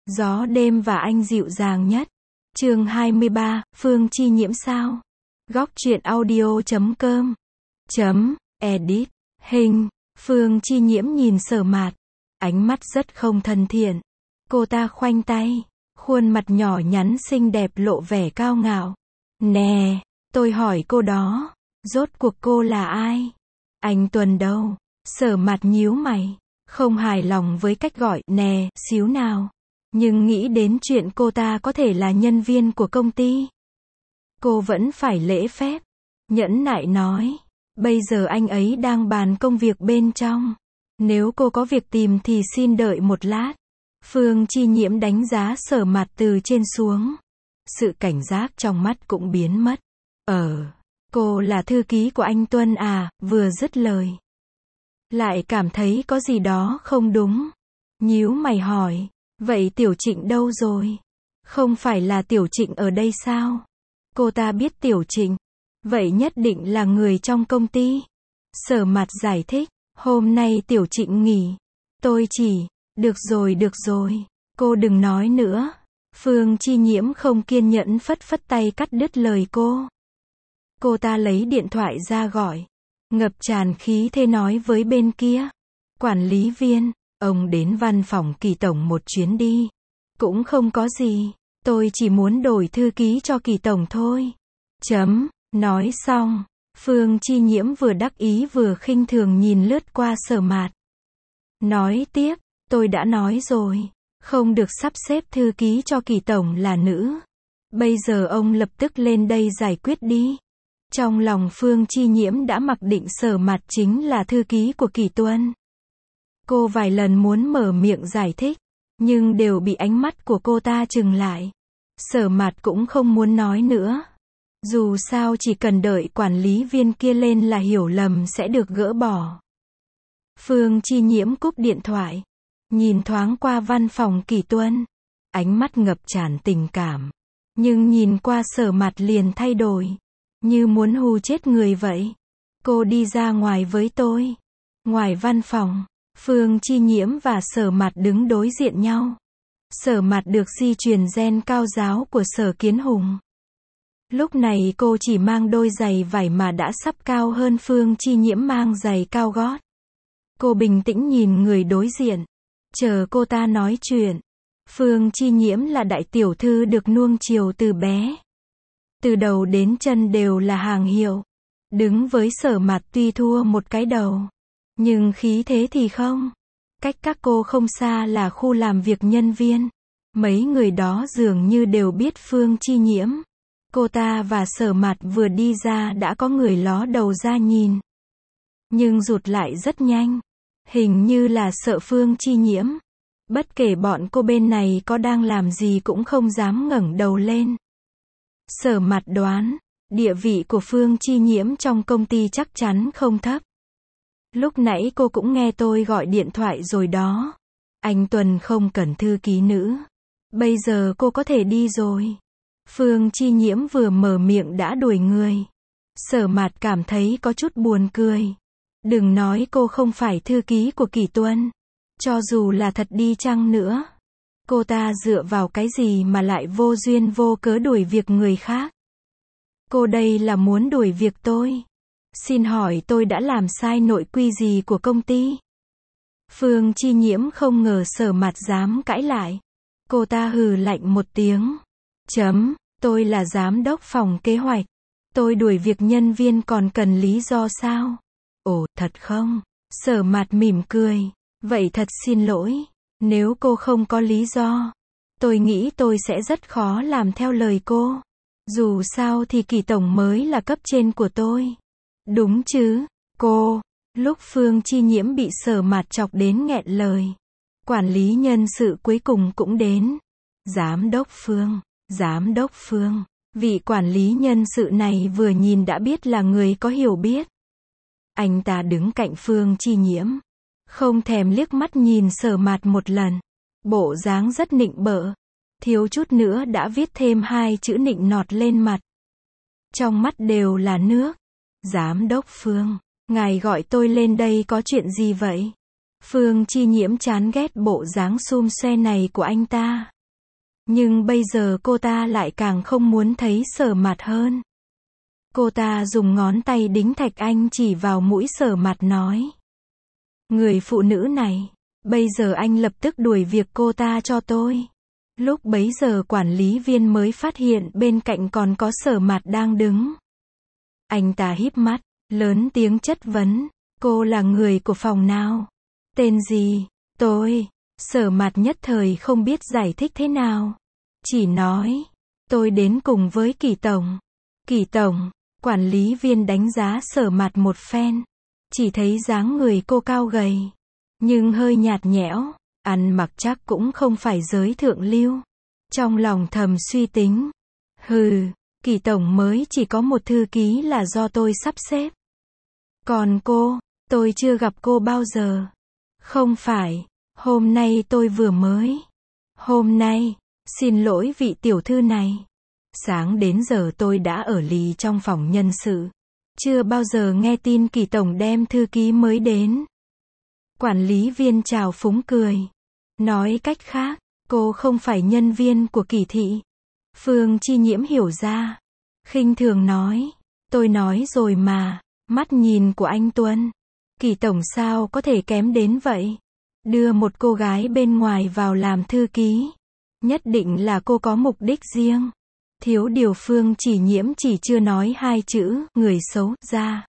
Gió đêm và anh dịu dàng nhất. Chương 23, Phương Chi Nhiễm sao? Góc truyện audio.com Edit. Hình. Phương Chi Nhiễm nhìn Sở Mạt. Ánh mắt rất không thân thiện. Cô ta khoanh tay. Khuôn mặt nhỏ nhắn xinh đẹp lộ vẻ cao ngạo. Nè, tôi hỏi cô đó. Rốt cuộc cô là ai? Anh Tuần đâu? Sở Mạt nhíu mày. Không hài lòng với cách gọi nè xíu nào. Nhưng nghĩ đến chuyện cô ta có thể là nhân viên của công ty. Cô vẫn phải lễ phép. Nhẫn nại nói. Bây giờ anh ấy đang bàn công việc bên trong. Nếu cô có việc tìm thì xin đợi một lát. Phương Chi Nhiễm đánh giá Sở Mạt từ trên xuống. Sự cảnh giác trong mắt cũng biến mất. Cô là thư ký của anh Tuân à? Vừa dứt lời. Lại cảm thấy có gì đó không đúng. Nhíu mày hỏi. Vậy Tiểu Trịnh đâu rồi? Không phải là Tiểu Trịnh ở đây sao? Cô ta biết Tiểu Trịnh. Vậy nhất định là người trong công ty. Sở Mạt giải thích. Hôm nay Tiểu Trịnh nghỉ. Tôi chỉ. Được rồi. Cô đừng nói nữa. Phương Chi Nhiễm không kiên nhẫn phất phất tay cắt đứt lời cô. Cô ta lấy điện thoại ra gọi. Ngập tràn khí thế nói với bên kia. Quản lý viên, ông đến văn phòng Kỳ tổng một chuyến đi. Cũng không có gì. Tôi chỉ muốn đổi thư ký cho Kỳ tổng thôi. Nói xong. Phương Chi Nhiễm vừa đắc ý vừa khinh thường nhìn lướt qua Sở Mạt. Nói tiếp, tôi đã nói rồi. Không được sắp xếp thư ký cho Kỳ tổng là nữ. Bây giờ ông lập tức lên đây giải quyết đi. Trong lòng Phương Chi Nhiễm đã mặc định Sở Mạt chính là thư ký của Kỳ Tuân. Cô vài lần muốn mở miệng giải thích, nhưng đều bị ánh mắt của cô ta trừng lại. Sở Mạt cũng không muốn nói nữa. Dù sao chỉ cần đợi quản lý viên kia lên là hiểu lầm sẽ được gỡ bỏ. Phương Chi Nhiễm cúp điện thoại. Nhìn thoáng qua văn phòng Kỳ Tuân. Ánh mắt ngập tràn tình cảm. Nhưng nhìn qua Sở Mạt liền thay đổi. Như muốn hù chết người vậy. Cô đi ra ngoài với tôi. Ngoài văn phòng, Phương Chi Nhiễm và Sở Mạt đứng đối diện nhau. Sở Mạt được di truyền gen cao giáo của Sở Kiến Hùng. Lúc này cô chỉ mang đôi giày vải mà đã sắp cao hơn Phương Chi Nhiễm mang giày cao gót. Cô bình tĩnh nhìn người đối diện. Chờ cô ta nói chuyện. Phương Chi Nhiễm là đại tiểu thư được nuông chiều từ bé. Từ đầu đến chân đều là hàng hiệu. Đứng với Sở Mạt tuy thua một cái đầu. Nhưng khí thế thì không. Cách các cô không xa là khu làm việc nhân viên. Mấy người đó dường như đều biết Phương Chi Nhiễm. Cô ta và Sở Mạt vừa đi ra đã có người ló đầu ra nhìn. Nhưng rụt lại rất nhanh. Hình như là sợ Phương Chi Nhiễm. Bất kể bọn cô bên này có đang làm gì cũng không dám ngẩng đầu lên. Sở Mạt đoán, địa vị của Phương Chi Nhiễm trong công ty chắc chắn không thấp. Lúc nãy cô cũng nghe tôi gọi điện thoại rồi đó. Anh Tuần không cần thư ký nữ. Bây giờ cô có thể đi rồi. Phương Chi Nhiễm vừa mở miệng đã đuổi người. Sở Mạt cảm thấy có chút buồn cười. Đừng nói cô không phải thư ký của Kỳ Tuân. Cho dù là thật đi chăng nữa. Cô ta dựa vào cái gì mà lại vô duyên vô cớ đuổi việc người khác? Cô đây là muốn đuổi việc tôi. Xin hỏi tôi đã làm sai nội quy gì của công ty? Phương Chi Nhiễm không ngờ Sở Mạt dám cãi lại. Cô ta hừ lạnh một tiếng. Tôi là giám đốc phòng kế hoạch. Tôi đuổi việc nhân viên còn cần lý do sao? Ồ, thật không? Sở Mạt mỉm cười. Vậy thật xin lỗi. Nếu cô không có lý do, tôi nghĩ tôi sẽ rất khó làm theo lời cô. Dù sao thì Kỳ tổng mới là cấp trên của tôi. Đúng chứ, cô? Lúc Phương Chi Nhiễm bị Sở Mạt chọc đến nghẹn lời. Quản lý nhân sự cuối cùng cũng đến. Giám đốc Phương. Vị quản lý nhân sự này vừa nhìn đã biết là người có hiểu biết. Anh ta đứng cạnh Phương Chi Nhiễm. Không thèm liếc mắt nhìn Sở Mạt một lần. Bộ dáng rất nịnh bợ. Thiếu chút nữa đã viết thêm 2 chữ nịnh nọt lên mặt. Trong mắt đều là nước. Giám đốc Phương, ngài gọi tôi lên đây có chuyện gì vậy? Phương Chi Nhiễm chán ghét bộ dáng xum xoe này của anh ta. Nhưng bây giờ cô ta lại càng không muốn thấy Sở Mạt hơn. Cô ta dùng ngón tay đính thạch anh chỉ vào mũi Sở Mạt nói. Người phụ nữ này, bây giờ anh lập tức đuổi việc cô ta cho tôi. Lúc bấy giờ quản lý viên mới phát hiện bên cạnh còn có Sở Mạt đang đứng. Anh ta híp mắt, lớn tiếng chất vấn, cô là người của phòng nào? Tên gì? Tôi. Sở Mạt nhất thời không biết giải thích thế nào. Chỉ nói, tôi đến cùng với Kỷ tổng. Kỷ tổng, quản lý viên đánh giá Sở Mạt một phen. Chỉ thấy dáng người cô cao gầy, nhưng hơi nhạt nhẽo, ăn mặc chắc cũng không phải giới thượng lưu. Trong lòng thầm suy tính, hừ, Kỷ tổng mới chỉ có một thư ký là do tôi sắp xếp. Còn cô, tôi chưa gặp cô bao giờ. Không phải, hôm nay tôi vừa mới. Hôm nay, xin lỗi vị tiểu thư này. Sáng đến giờ tôi đã ở lì trong phòng nhân sự. Chưa bao giờ nghe tin Kỷ tổng đem thư ký mới đến. Quản lý viên chào phúng cười. Nói cách khác, cô không phải nhân viên của Kỷ thị. Phương Chi Nhiễm hiểu ra. Khinh thường nói. Tôi nói rồi mà, mắt nhìn của anh Tuân. Kỷ tổng sao có thể kém đến vậy? Đưa một cô gái bên ngoài vào làm thư ký. Nhất định là cô có mục đích riêng. Thiếu điều Phương Chi Nhiễm chỉ chưa nói hai chữ, người xấu, ra.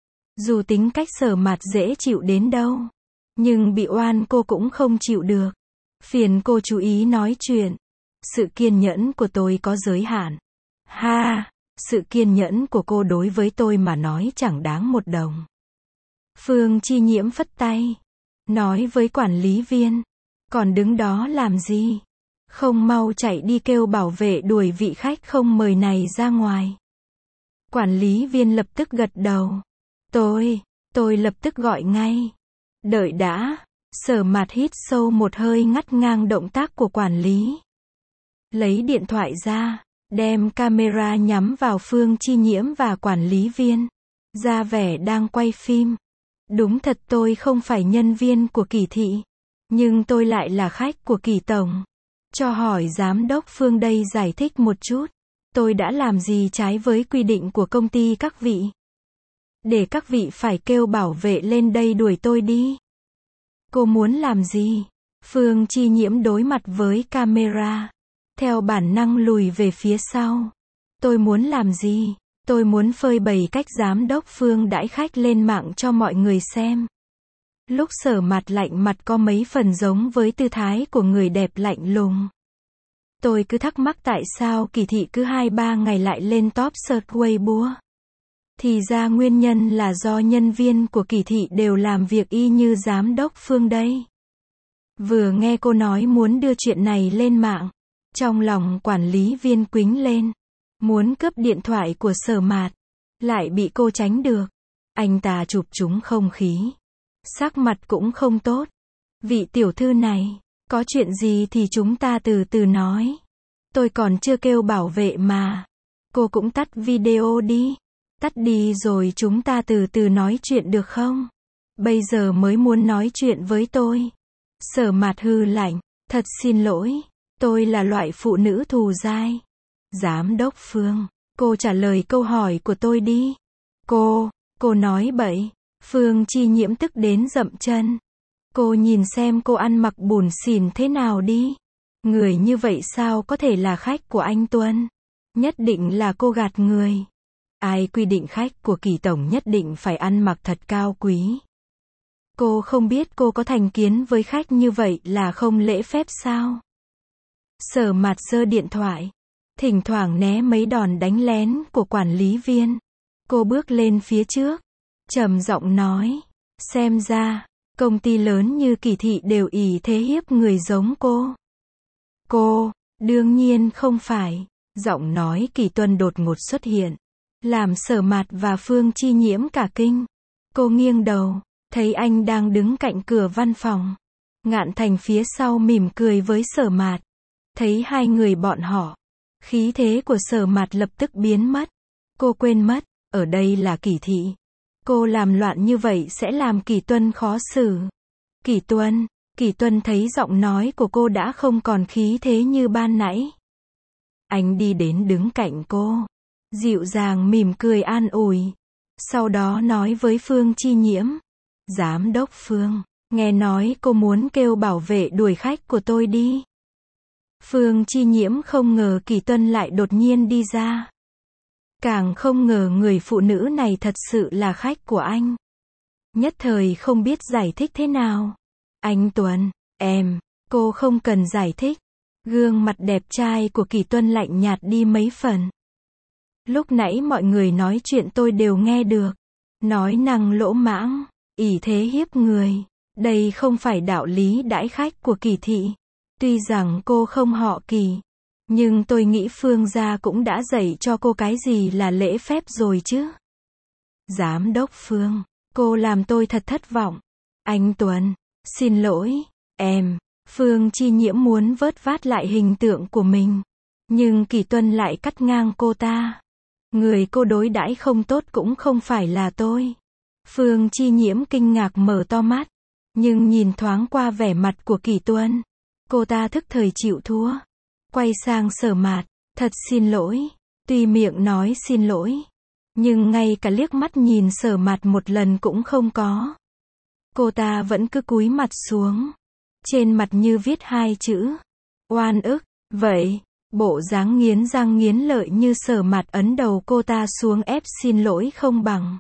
Dù tính cách Sở Mạt dễ chịu đến đâu. Nhưng bị oan cô cũng không chịu được. Phiền cô chú ý nói chuyện. Sự kiên nhẫn của tôi có giới hạn. Ha, sự kiên nhẫn của cô đối với tôi mà nói chẳng đáng một đồng. Phương Chi Nhiễm phất tay. Nói với quản lý viên. Còn đứng đó làm gì? Không mau chạy đi kêu bảo vệ đuổi vị khách không mời này ra ngoài. Quản lý viên lập tức gật đầu. Tôi lập tức gọi ngay. Đợi đã. Sở Mạt hít sâu một hơi ngắt ngang động tác của quản lý. Lấy điện thoại ra, đem camera nhắm vào Phương Chi Nhiễm và quản lý viên. Ra vẻ đang quay phim. Đúng thật tôi không phải nhân viên của Kỷ thị. Nhưng tôi lại là khách của Kỷ tổng. Cho hỏi giám đốc Phương đây giải thích một chút. Tôi đã làm gì trái với quy định của công ty các vị? Để các vị phải kêu bảo vệ lên đây đuổi tôi đi. Cô muốn làm gì? Phương Chi Nhiễm đối mặt với camera. Theo bản năng lùi về phía sau. Tôi muốn làm gì? Tôi muốn phơi bày cách giám đốc Phương đãi khách lên mạng cho mọi người xem. Lúc Sở Mạt lạnh mặt có mấy phần giống với tư thái của người đẹp lạnh lùng. Tôi cứ thắc mắc tại sao Kỷ thị cứ 2-3 ngày lại lên top search Weibo. Thì ra nguyên nhân là do nhân viên của Kỷ thị đều làm việc y như giám đốc Phương đây. Vừa nghe cô nói muốn đưa chuyện này lên mạng, trong lòng quản lý viên quính lên. Muốn cướp điện thoại của Sở Mạt, lại bị cô tránh được. Anh ta chụp trúng không khí. Sắc mặt cũng không tốt. Vị tiểu thư này, có chuyện gì thì chúng ta từ từ nói. Tôi còn chưa kêu bảo vệ mà. Cô cũng tắt video đi. Tắt đi rồi chúng ta từ từ nói chuyện được không? Bây giờ mới muốn nói chuyện với tôi. Sở Mạt hư lạnh. Thật xin lỗi. Tôi là loại phụ nữ thù dai. Giám đốc Phương, cô trả lời câu hỏi của tôi đi. Cô nói bậy. Phương Chi Nhiễm tức đến dậm chân. Cô nhìn xem cô ăn mặc bủn xỉn thế nào đi. Người như vậy sao có thể là khách của anh Tuân? Nhất định là cô gạt người. Ai quy định khách của Kỷ tổng nhất định phải ăn mặc thật cao quý? Cô không biết cô có thành kiến với khách như vậy là không lễ phép sao? Sở Mạt giơ điện thoại. Thỉnh thoảng né mấy đòn đánh lén của quản lý viên. Cô bước lên phía trước. Trầm giọng nói. Xem ra, công ty lớn như Kỷ thị đều ỷ thế hiếp người giống cô. Cô, đương nhiên không phải. Giọng nói Kỷ Tuân đột ngột xuất hiện. Làm Sở Mạt và Phương Chi Nhiễm cả kinh. Cô nghiêng đầu, thấy anh đang đứng cạnh cửa văn phòng. Ngạn Thành phía sau mỉm cười với Sở Mạt. Thấy hai người bọn họ. Khí thế của Sở Mạt lập tức biến mất. Cô quên mất, ở đây là Kỷ thị. Cô làm loạn như vậy sẽ làm Kỷ Tuân khó xử. Kỷ Tuân thấy giọng nói của cô đã không còn khí thế như ban nãy. Anh đi đến đứng cạnh cô, dịu dàng mỉm cười an ủi. Sau đó nói với Phương Chi Nhiễm, Giám đốc Phương, nghe nói cô muốn kêu bảo vệ đuổi khách của tôi đi. Phương Chi Nhiễm không ngờ Kỷ Tuân lại đột nhiên đi ra. Càng không ngờ người phụ nữ này thật sự là khách của anh. Nhất thời không biết giải thích thế nào. Anh Tuân, cô không cần giải thích. Gương mặt đẹp trai của Kỷ Tuân lạnh nhạt đi mấy phần. Lúc nãy mọi người nói chuyện tôi đều nghe được. Nói năng lỗ mãng, ỷ thế hiếp người. Đây không phải đạo lý đãi khách của Kỷ thị. Tuy rằng cô không họ Kỷ, nhưng tôi nghĩ Phương gia cũng đã dạy cho cô cái gì là lễ phép rồi chứ. Giám đốc Phương, cô làm tôi thật thất vọng. Anh Tuân, xin lỗi, Phương Chi Nhiễm muốn vớt vát lại hình tượng của mình. Nhưng Kỷ Tuân lại cắt ngang cô ta. Người cô đối đãi không tốt cũng không phải là tôi. Phương Chi Nhiễm kinh ngạc mở to mắt. Nhưng nhìn thoáng qua vẻ mặt của Kỷ Tuân, cô ta thức thời chịu thua. Quay sang Sở Mạt, thật xin lỗi. Tuy miệng nói xin lỗi, nhưng ngay cả liếc mắt nhìn Sở Mạt một lần cũng không có. Cô ta vẫn cứ cúi mặt xuống. Trên mặt như viết hai chữ oan ức. Vậy, bộ dáng nghiến răng nghiến lợi như Sở Mạt ấn đầu cô ta xuống ép xin lỗi không bằng.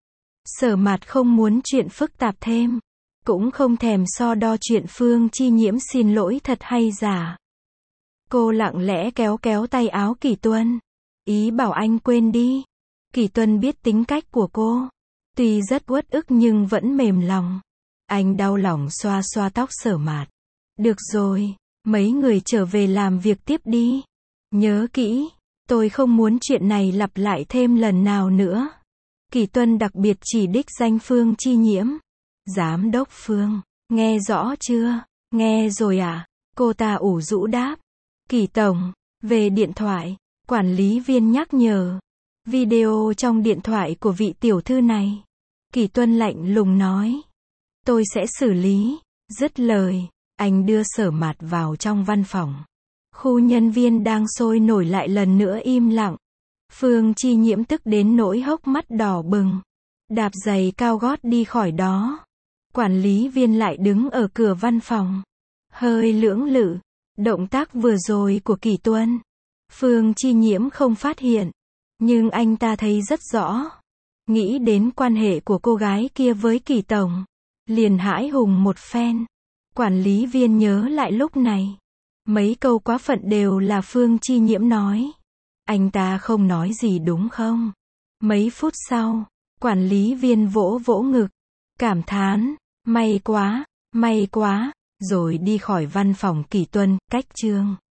Sở Mạt không muốn chuyện phức tạp thêm, cũng không thèm so đo chuyện Phương Chi Nhiễm xin lỗi thật hay giả. Cô lặng lẽ kéo kéo tay áo Kỷ Tuân, ý bảo anh quên đi. Kỷ Tuân biết tính cách của cô, tuy rất uất ức nhưng vẫn mềm lòng. Anh đau lòng xoa xoa tóc Sở Mạt. Được rồi, mấy người trở về làm việc tiếp đi. Nhớ kỹ, tôi không muốn chuyện này lặp lại thêm lần nào nữa. Kỷ Tuân đặc biệt chỉ đích danh Phương Chi Nhiễm. Giám đốc Phương, nghe rõ chưa? Nghe rồi à? Cô ta ủ rũ đáp. Kỷ tổng, về điện thoại, quản lý viên nhắc nhở. Video trong điện thoại của vị tiểu thư này. Kỷ Tuân lạnh lùng nói. Tôi sẽ xử lý. Dứt lời, anh đưa Sở Mạt vào trong văn phòng. Khu nhân viên đang sôi nổi lại lần nữa im lặng. Phương Chi Nhiễm tức đến nỗi hốc mắt đỏ bừng. Đạp giày cao gót đi khỏi đó. Quản lý viên lại đứng ở cửa văn phòng. Hơi lưỡng lự. Động tác vừa rồi của Kỷ Tuân, Phương Chi Nhiễm không phát hiện. Nhưng anh ta thấy rất rõ. Nghĩ đến quan hệ của cô gái kia với Kỷ tổng, liền hãi hùng một phen. Quản lý viên nhớ lại lúc này. Mấy câu quá phận đều là Phương Chi Nhiễm nói. Anh ta không nói gì đúng không? Mấy phút sau, quản lý viên vỗ vỗ ngực, cảm thán, may quá, rồi đi khỏi văn phòng Kỷ Tuân, cách chương.